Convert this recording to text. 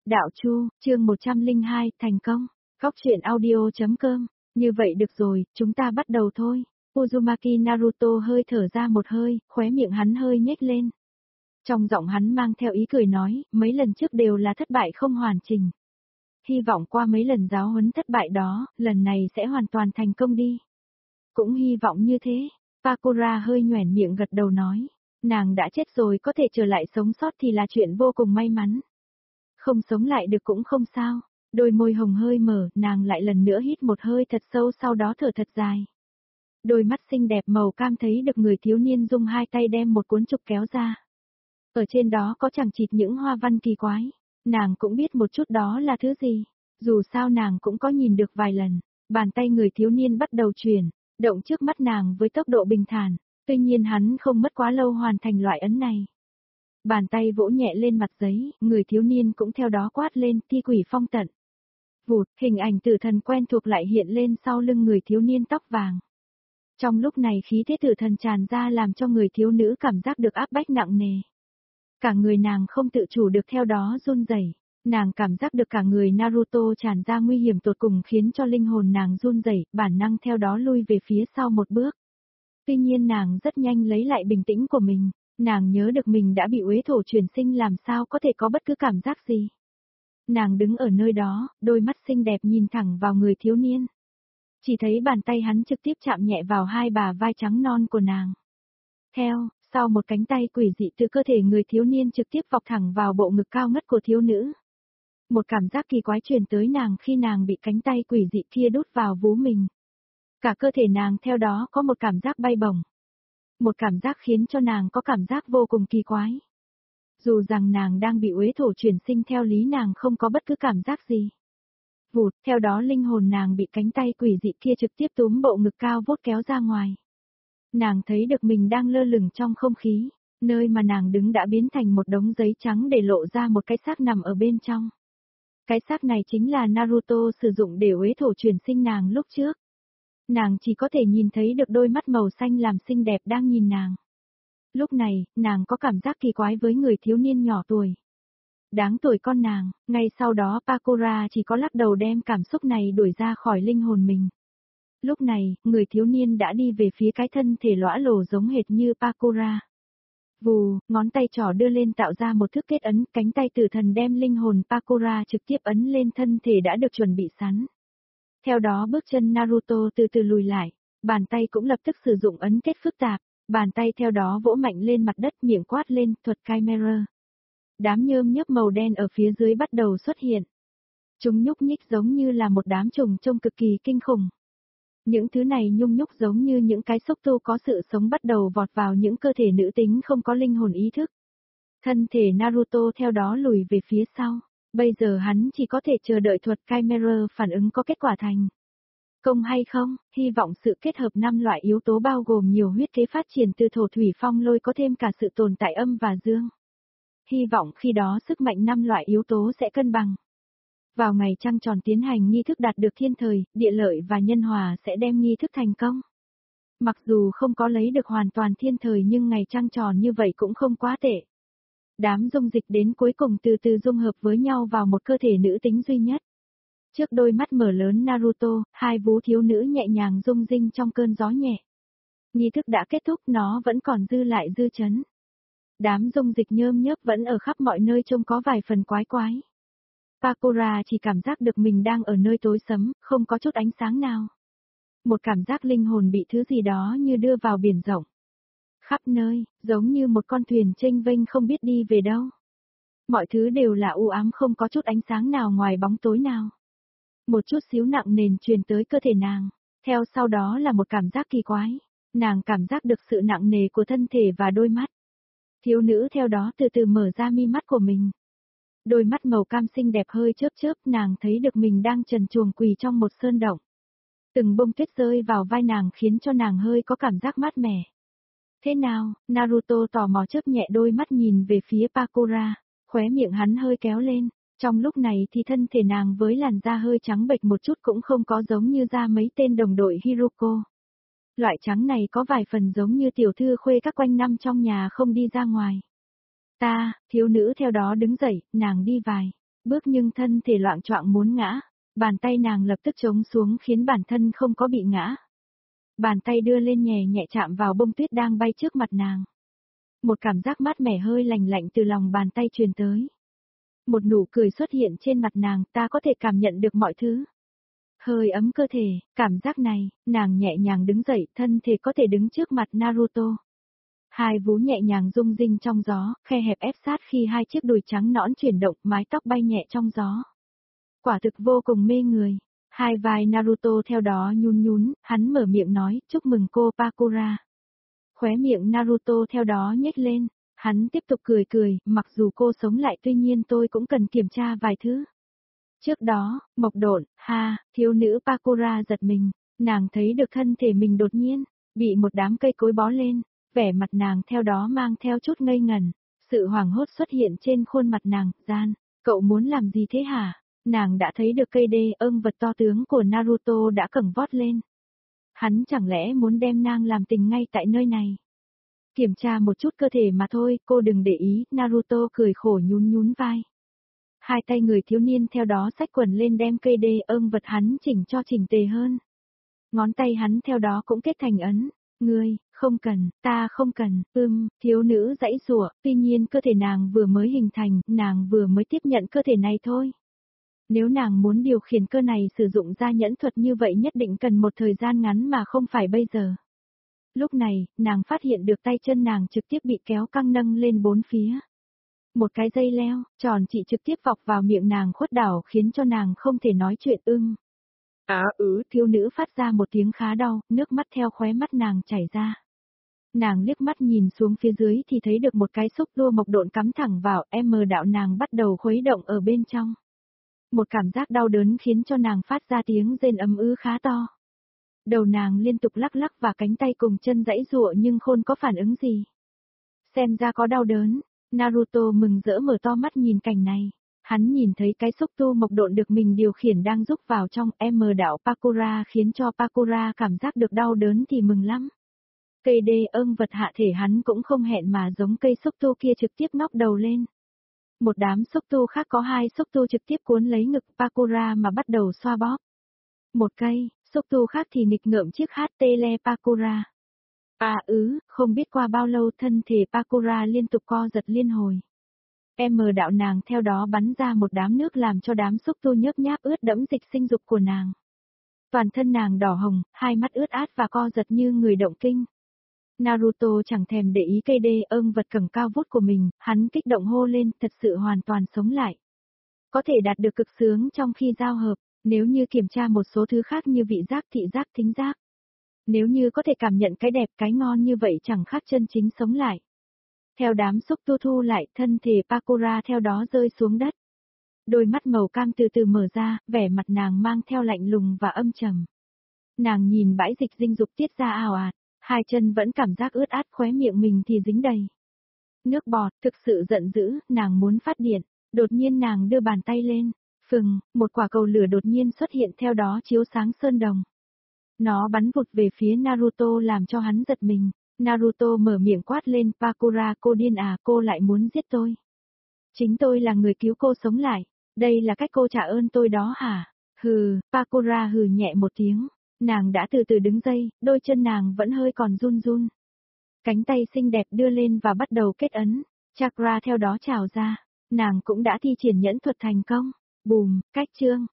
Đạo Chu, chương 102, thành công. Góc truyện audio.com. Như vậy được rồi, chúng ta bắt đầu thôi. Uzumaki Naruto hơi thở ra một hơi, khóe miệng hắn hơi nhếch lên. Trong giọng hắn mang theo ý cười nói, mấy lần trước đều là thất bại không hoàn chỉnh. Hy vọng qua mấy lần giáo huấn thất bại đó, lần này sẽ hoàn toàn thành công đi. Cũng hy vọng như thế. Sakura hơi nhoẻn miệng gật đầu nói. Nàng đã chết rồi, có thể trở lại sống sót thì là chuyện vô cùng may mắn. Không sống lại được cũng không sao. Đôi môi hồng hơi mở, nàng lại lần nữa hít một hơi thật sâu, sau đó thở thật dài. Đôi mắt xinh đẹp màu cam thấy được người thiếu niên dùng hai tay đem một cuốn trục kéo ra. Ở trên đó có chẳng chịt những hoa văn kỳ quái. Nàng cũng biết một chút đó là thứ gì. Dù sao nàng cũng có nhìn được vài lần. Bàn tay người thiếu niên bắt đầu chuyển, động trước mắt nàng với tốc độ bình thản. Tuy nhiên hắn không mất quá lâu hoàn thành loại ấn này. Bàn tay vỗ nhẹ lên mặt giấy, người thiếu niên cũng theo đó quát lên, thi quỷ phong tận. Vụt, hình ảnh tử thần quen thuộc lại hiện lên sau lưng người thiếu niên tóc vàng. Trong lúc này khí thế tử thần tràn ra làm cho người thiếu nữ cảm giác được áp bách nặng nề. Cả người nàng không tự chủ được theo đó run rẩy. Nàng cảm giác được cả người Naruto tràn ra nguy hiểm tột cùng khiến cho linh hồn nàng run rẩy, bản năng theo đó lui về phía sau một bước. Tuy nhiên nàng rất nhanh lấy lại bình tĩnh của mình. Nàng nhớ được mình đã bị uế thổ chuyển sinh, làm sao có thể có bất cứ cảm giác gì. Nàng đứng ở nơi đó, đôi mắt xinh đẹp nhìn thẳng vào người thiếu niên. Chỉ thấy bàn tay hắn trực tiếp chạm nhẹ vào hai bả vai trắng non của nàng. Sau một cánh tay quỷ dị từ cơ thể người thiếu niên trực tiếp vọc thẳng vào bộ ngực cao ngất của thiếu nữ. Một cảm giác kỳ quái truyền tới nàng khi nàng bị cánh tay quỷ dị kia đút vào vú mình. Cả cơ thể nàng theo đó có một cảm giác bay bổng. Một cảm giác khiến cho nàng có cảm giác vô cùng kỳ quái. Dù rằng nàng đang bị uế thổ chuyển sinh, theo lý nàng không có bất cứ cảm giác gì. Vụt, theo đó linh hồn nàng bị cánh tay quỷ dị kia trực tiếp túm bộ ngực cao vút kéo ra ngoài. Nàng thấy được mình đang lơ lửng trong không khí, nơi mà nàng đứng đã biến thành một đống giấy trắng để lộ ra một cái xác nằm ở bên trong. Cái xác này chính là Naruto sử dụng để uế thổ chuyển sinh nàng lúc trước. Nàng chỉ có thể nhìn thấy được đôi mắt màu xanh làm xinh đẹp đang nhìn nàng. Lúc này, nàng có cảm giác kỳ quái với người thiếu niên nhỏ tuổi. Đáng tuổi con nàng, ngay sau đó Sakura chỉ có lắc đầu đem cảm xúc này đuổi ra khỏi linh hồn mình. Lúc này, người thiếu niên đã đi về phía cái thân thể lõa lồ giống hệt như Sakura. Vù, ngón tay trỏ đưa lên tạo ra một thức kết ấn, cánh tay tử thần đem linh hồn Sakura trực tiếp ấn lên thân thể đã được chuẩn bị sẵn. Theo đó bước chân Naruto từ từ lùi lại, bàn tay cũng lập tức sử dụng ấn kết phức tạp, bàn tay theo đó vỗ mạnh lên mặt đất, miệng quát lên, thuật Chimera. Đám nhơm nhớp màu đen ở phía dưới bắt đầu xuất hiện. Chúng nhúc nhích giống như là một đám trùng trông cực kỳ kinh khủng. Những thứ này nhung nhúc giống như những cái xúc tu có sự sống bắt đầu vọt vào những cơ thể nữ tính không có linh hồn ý thức. Thân thể Naruto theo đó lùi về phía sau. Bây giờ hắn chỉ có thể chờ đợi thuật Chimera phản ứng có kết quả thành công hay không, hy vọng sự kết hợp 5 loại yếu tố bao gồm nhiều huyết kế phát triển từ thổ thủy phong lôi có thêm cả sự tồn tại âm và dương. Hy vọng khi đó sức mạnh 5 loại yếu tố sẽ cân bằng. Vào ngày trăng tròn tiến hành nghi thức đạt được thiên thời, địa lợi và nhân hòa sẽ đem nghi thức thành công. Mặc dù không có lấy được hoàn toàn thiên thời nhưng ngày trăng tròn như vậy cũng không quá tệ. Đám dung dịch đến cuối cùng từ từ dung hợp với nhau vào một cơ thể nữ tính duy nhất. Trước đôi mắt mở lớn Naruto, hai vú thiếu nữ nhẹ nhàng rung rinh trong cơn gió nhẹ. Nghi thức đã kết thúc, nó vẫn còn dư lại dư chấn. Đám dung dịch nhơm nhớp vẫn ở khắp mọi nơi trông có vài phần quái quái. Sakura chỉ cảm giác được mình đang ở nơi tối sẫm, không có chút ánh sáng nào. Một cảm giác linh hồn bị thứ gì đó như đưa vào biển rộng. Khắp nơi, giống như một con thuyền chênh vênh không biết đi về đâu. Mọi thứ đều là u ám, không có chút ánh sáng nào ngoài bóng tối nào. Một chút xíu nặng nề truyền tới cơ thể nàng, theo sau đó là một cảm giác kỳ quái. Nàng cảm giác được sự nặng nề của thân thể và đôi mắt. Thiếu nữ theo đó từ từ mở ra mi mắt của mình. Đôi mắt màu cam xinh đẹp hơi chớp chớp, nàng thấy được mình đang trần truồng quỳ trong một sơn động. Từng bông tuyết rơi vào vai nàng khiến cho nàng hơi có cảm giác mát mẻ. Thế nào, Naruto tò mò chớp nhẹ đôi mắt nhìn về phía Sakura, khóe miệng hắn hơi kéo lên. Trong lúc này thì thân thể nàng với làn da hơi trắng bệch một chút cũng không có giống như da mấy tên đồng đội Hiruko. Loại trắng này có vài phần giống như tiểu thư khuê các quanh năm trong nhà không đi ra ngoài. Thiếu nữ theo đó đứng dậy, nàng đi vài bước nhưng thân thể loạng choạng muốn ngã. Bàn tay nàng lập tức chống xuống khiến bản thân không có bị ngã. Bàn tay đưa lên nhẹ nhẹ chạm vào bông tuyết đang bay trước mặt nàng. Một cảm giác mát mẻ hơi lạnh lạnh từ lòng bàn tay truyền tới. Một nụ cười xuất hiện trên mặt nàng, ta có thể cảm nhận được mọi thứ. Hơi ấm cơ thể, cảm giác này, nàng nhẹ nhàng đứng dậy, thân thể có thể đứng trước mặt Naruto. Hai vú nhẹ nhàng rung rinh trong gió, khe hẹp ép sát khi hai chiếc đùi trắng nõn chuyển động, mái tóc bay nhẹ trong gió. Quả thực vô cùng mê người. Hai vai Naruto theo đó nhún nhún, hắn mở miệng nói, chúc mừng cô Pakura. Khóe miệng Naruto theo đó nhếch lên, hắn tiếp tục cười cười, mặc dù cô sống lại tuy nhiên tôi cũng cần kiểm tra vài thứ. Trước đó, mộc độn, thiếu nữ Pakura giật mình, nàng thấy được thân thể mình đột nhiên, bị một đám cây cối bó lên, vẻ mặt nàng theo đó mang theo chút ngây ngẩn, sự hoảng hốt xuất hiện trên khuôn mặt nàng, gian, cậu muốn làm gì thế hả? Nàng đã thấy được cây đê ưng vật to tướng của Naruto đã cẳng vót lên. Hắn chẳng lẽ muốn đem nàng làm tình ngay tại nơi này? Kiểm tra một chút cơ thể mà thôi, cô đừng để ý, Naruto cười khổ nhún nhún vai. Hai tay người thiếu niên theo đó xách quần lên đem cây đê ưng vật hắn chỉnh cho chỉnh tề hơn. Ngón tay hắn theo đó cũng kết thành ấn. Ngươi, không cần, ta không cần, thiếu nữ giãy giụa, tuy nhiên cơ thể nàng vừa mới hình thành, nàng vừa mới tiếp nhận cơ thể này thôi. Nếu nàng muốn điều khiển cơ này sử dụng ra nhẫn thuật như vậy nhất định cần một thời gian ngắn mà không phải bây giờ. Lúc này, nàng phát hiện được tay chân nàng trực tiếp bị kéo căng nâng lên bốn phía. Một cái dây leo, tròn chỉ trực tiếp vọc vào miệng nàng khuất đảo khiến cho nàng không thể nói chuyện thiếu nữ phát ra một tiếng khá đau, nước mắt theo khóe mắt nàng chảy ra. Nàng liếc mắt nhìn xuống phía dưới thì thấy được một cái xúc tua mộc độn cắm thẳng vào, đạo nàng bắt đầu khuấy động ở bên trong. Một cảm giác đau đớn khiến cho nàng phát ra tiếng rên ầm ư khá to. Đầu nàng liên tục lắc lắc và cánh tay cùng chân giãy giụa nhưng không có phản ứng gì. Xem ra có đau đớn, Naruto mừng rỡ mở to mắt nhìn cảnh này. Hắn nhìn thấy cái xúc tu mộc độn được mình điều khiển đang rúc vào trong đạo Pakura khiến cho Pakura cảm giác được đau đớn thì mừng lắm. Cây đê ưng vật hạ thể hắn cũng không hẹn mà giống cây xúc tu kia trực tiếp ngóc đầu lên. Một đám xúc tu khác có hai xúc tu trực tiếp cuốn lấy ngực Pakura mà bắt đầu xoa bóp. Một cây, xúc tu khác thì nghịch ngợm chiếc HT-le Pakura. Không biết qua bao lâu thân thể Pakura liên tục co giật liên hồi. Đạo nàng theo đó bắn ra một đám nước làm cho đám xúc tu nhớp nháp ướt đẫm dịch sinh dục của nàng. Toàn thân nàng đỏ hồng, hai mắt ướt át và co giật như người động kinh. Naruto chẳng thèm để ý cây đê ưng vật cẳng cao vút của mình, hắn kích động hô lên, thật sự hoàn toàn sống lại. Có thể đạt được cực sướng trong khi giao hợp, nếu như kiểm tra một số thứ khác như vị giác, thị giác, thính giác. Nếu như có thể cảm nhận cái đẹp cái ngon như vậy chẳng khác chân chính sống lại. Theo đám xúc tu thu lại, thân thể Pakura theo đó rơi xuống đất. Đôi mắt màu cam từ từ mở ra, vẻ mặt nàng mang theo lạnh lùng và âm trầm. Nàng nhìn bãi dịch dinh dục tiết ra ào ạt, hai chân vẫn cảm giác ướt át, khóe miệng mình thì dính đầy nước bọt, thực sự giận dữ, nàng muốn phát điện. Đột nhiên nàng đưa bàn tay lên, một quả cầu lửa đột nhiên xuất hiện theo đó chiếu sáng sơn đồng. Nó bắn vụt về phía Naruto làm cho hắn giật mình. Naruto mở miệng quát lên, Pakura, cô điên à, cô lại muốn giết tôi. Chính tôi là người cứu cô sống lại, đây là cách cô trả ơn tôi đó hả? Pakura hừ nhẹ một tiếng, nàng đã từ từ đứng dậy, đôi chân nàng vẫn hơi còn run run. Cánh tay xinh đẹp đưa lên và bắt đầu kết ấn, chakra theo đó trào ra, nàng cũng đã thi triển nhẫn thuật thành công. Bùm, cách chương.